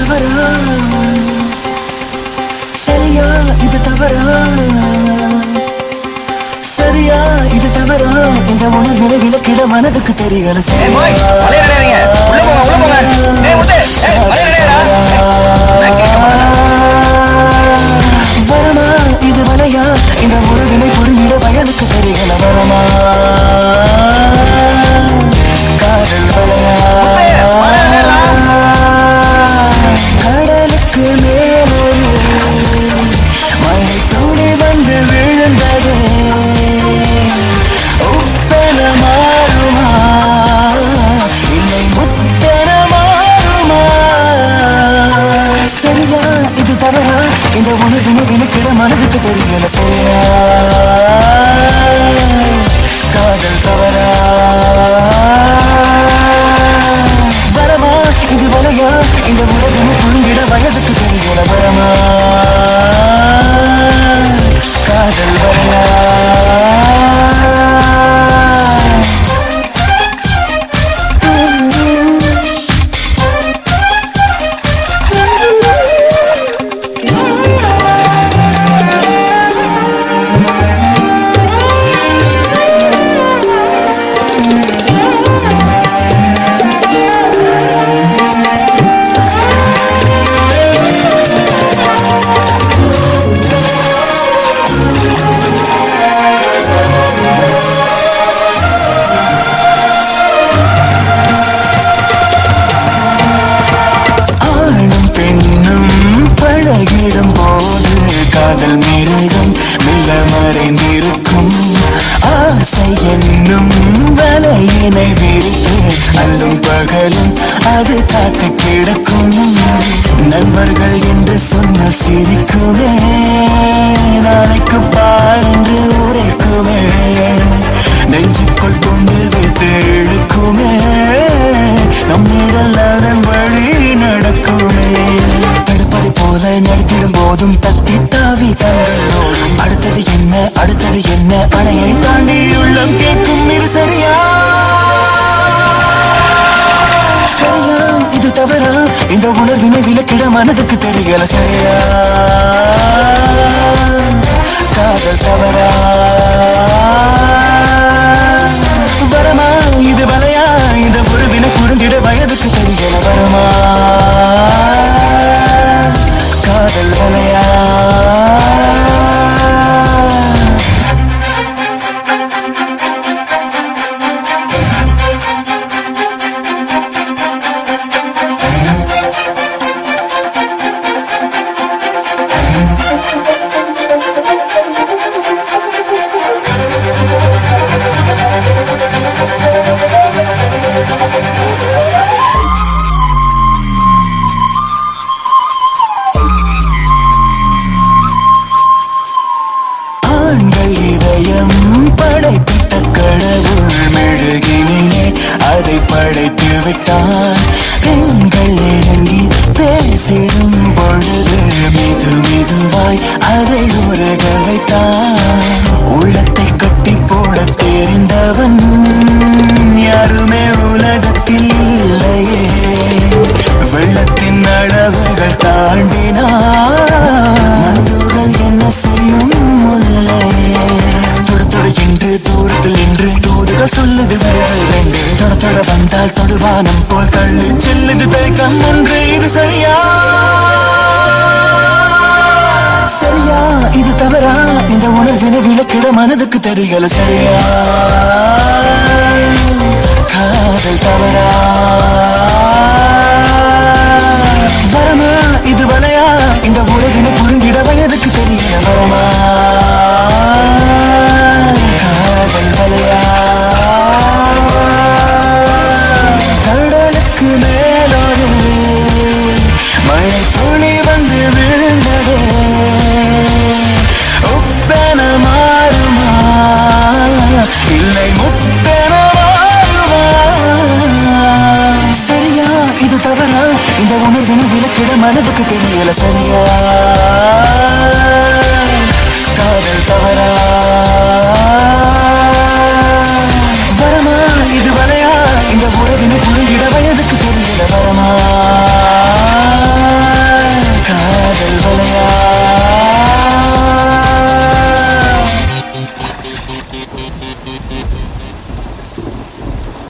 தவறா சரியா இது தவறா சரியா இது தவறா இந்த உணர்வில விலக்கிட மனதுக்கு தெரியல வரமா இது வலையா இந்த உறவினை புரிந்திட வயலுக்கு தெரியல வரமா காதல் வலையா கடலுக்கு மேலொரு மழை துளி வந்து விழுந்தது உப்பென மாறுமா இல்லை முத்தென மாறுமா சரியா இது தவறா இந்த உணர்வினை விலக்கிட மனதுக்கு தெரியல சரியா காதல் தவறா வரமா இது வலையா இந்த உலகினை புரிந்திட வயதுக்கு தெரியல வரமா காதல் வலையா பழகிடும் போது காதல் மிருகம் மெல்ல மறைந்திருக்கும் ஆசை என்னும் வலையினை விரித்து அல்லும் பகலும் அது காத்து கிடக்கும் நண்பர்கள் என்று சொன்ன சிரிக்குமே நாளைக்கு பாரென்று உரைக்குமே நெஞ்சுக்குள் தூண்டில் வைத்து இழுக்குமே நம்மிடல் அதன் வழி நடக்குமே தடுப்பதை போல நடத்திடும் போதும் தத்தி தாவி கண்களோடும் அடுத்தது என்ன அணையை தாண்டி உள்ளம் கேட்கும் இது சரியா சரியா இது தவறா இந்த உணர்வினை விலக்கிட மனதுக்கு தெரியல சரியா காதல் தவறா வரமா இது வலையா இந்த உறவினை புரிந்திட வயதுக்கு தெரியல வரமா காதல் வலையா ஆண்கள் இதயம் படைத்திட்ட கடவுள் மெழுகினிலே அதை படைத்து விட்டான் பெண்கள் இறங்கி பேசிடும் பொழுது மிது மெதுவாய் அதை உருக வைத்தான் உள்ளத்தை கட்டி போட தெரிந்தவன் யாருமே உலகத்தில் இல்லையே வெள்ளத்தின் அளவுகள் தாண்டினான் மந்துகள் என்ன செய்யும் முல்லையே தொடு என்று தூரத்தில் நின்று தூதுகள் சொல்லுது விரைவில் ரெண்டு தொட வந்தால் தொடுவானம் போல் தள்ளி செல்லுது தயக்கம் ஒன்று இது சரியா சரியா இது தவறா இந்த உணர்வினை விலக்கிட மனதுக்கு தெரியல சரியா காதல் தவறா வரமா இது வலையா இந்த உறவினை புரிந்திட வயதுக்கு தெரியல வரமா காதல் வலையா கடலுக்கு மேலொரு மழை துளி வந்து விழுந்தது உப்பென மாறுமா இல்லை முத்தென மாறுமா சரியா இது தவறா இந்த உணர்வினை விலக்கிட மனதுக்கு தெரியல சரியா